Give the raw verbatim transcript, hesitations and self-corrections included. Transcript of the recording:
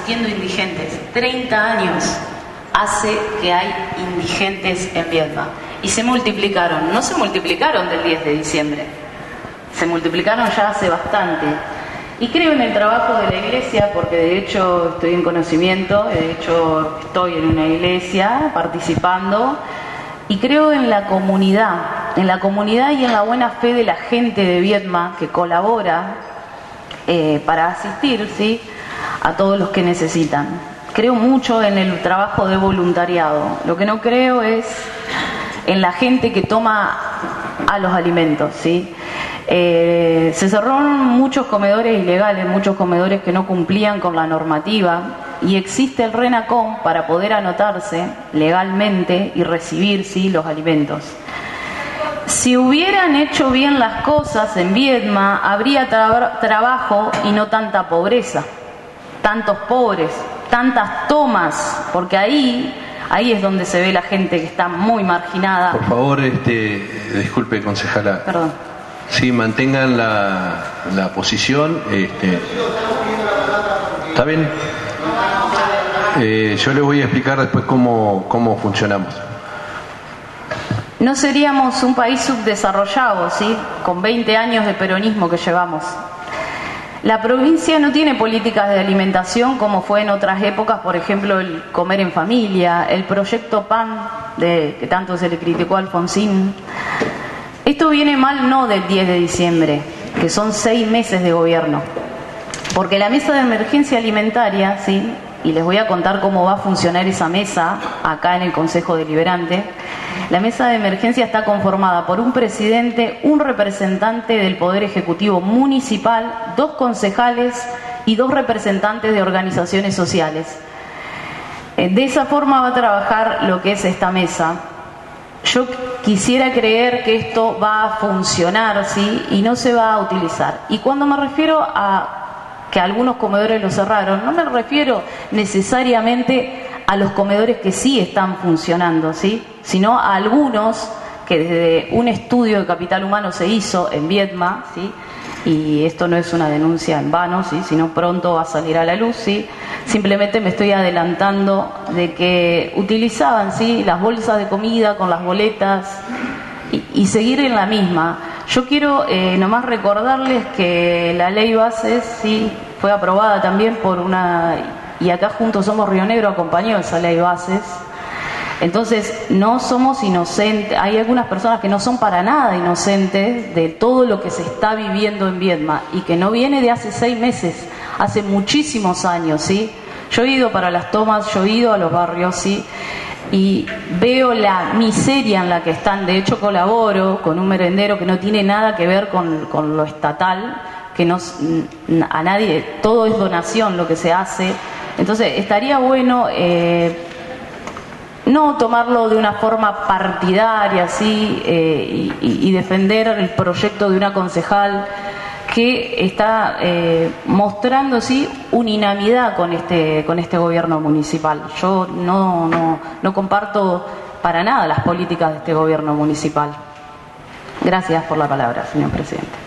asistiendo indigentes. treinta años hace que hay indigentes en Viedma. Y se multiplicaron. No se multiplicaron del diez de diciembre. Se multiplicaron ya hace bastante. Y creo en el trabajo de la iglesia, porque de hecho estoy en conocimiento, de hecho estoy en una iglesia participando, y creo en la comunidad, en la comunidad y en la buena fe de la gente de Viedma que colabora eh, para asistir, ¿sí?, a todos los que necesitan. Creo mucho en el trabajo de voluntariado. Lo que no creo es en la gente que toma a los alimentos, ¿sí? Eh, se cerraron muchos comedores ilegales, muchos comedores que no cumplían con la normativa, y existe el RENACOM para poder anotarse legalmente y recibir, ¿sí?, los alimentos. Si hubieran hecho bien las cosas en Viedma, habría tra- trabajo y no tanta pobreza, tantos pobres, tantas tomas, porque ahí ahí es donde se ve la gente que está muy marginada. Por favor, este, disculpe, concejala. Perdón. Sí, mantengan la, la posición. Este, ¿Está bien? Eh, yo les voy a explicar después cómo, cómo funcionamos. No seríamos un país subdesarrollado, ¿sí?, con veinte años de peronismo que llevamos. La provincia no tiene políticas de alimentación como fue en otras épocas, por ejemplo, el comer en familia, el proyecto PAN, de, que tanto se le criticó a Alfonsín. Esto viene mal no del diez de diciembre, que son seis meses de gobierno, porque la mesa de emergencia alimentaria, ¿sí?, y les voy a contar cómo va a funcionar esa mesa acá en el Consejo Deliberante. La mesa de emergencia está conformada por un presidente, un representante del Poder Ejecutivo Municipal, dos concejales y dos representantes de organizaciones sociales. De esa forma va a trabajar lo que es esta mesa. Yo quisiera creer que esto va a funcionar, ¿sí?, y no se va a utilizar. Y cuando me refiero a que algunos comedores lo cerraron, no me refiero necesariamente a los comedores que sí están funcionando, ¿sí?, sino a algunos que desde un estudio de capital humano se hizo en Viedma, ¿sí?, y esto no es una denuncia en vano, ¿sí?, sino pronto va a salir a la luz, ¿sí?, simplemente me estoy adelantando de que utilizaban, ¿sí?, las bolsas de comida con las boletas y, y seguir en la misma. Yo quiero eh, nomás recordarles que la ley Bases, sí, fue aprobada también por una, y acá juntos Somos Río Negro acompañó esa ley Bases. Entonces no somos inocentes, hay algunas personas que no son para nada inocentes de todo lo que se está viviendo en Viedma y que no viene de hace seis meses, hace muchísimos años, ¿sí? Yo he ido para las tomas, yo he ido a los barrios, ¿sí?, y veo la miseria en la que están. De hecho colaboro con un merendero que no tiene nada que ver con, con lo estatal, que no, a nadie, todo es donación lo que se hace. Entonces estaría bueno eh, no tomarlo de una forma partidaria, ¿sí?, eh, y, y defender el proyecto de una concejal que está eh, mostrando, sí, una inamidad con este con este gobierno municipal. Yo no, no, no comparto para nada las políticas de este gobierno municipal. Gracias por la palabra, señor presidente.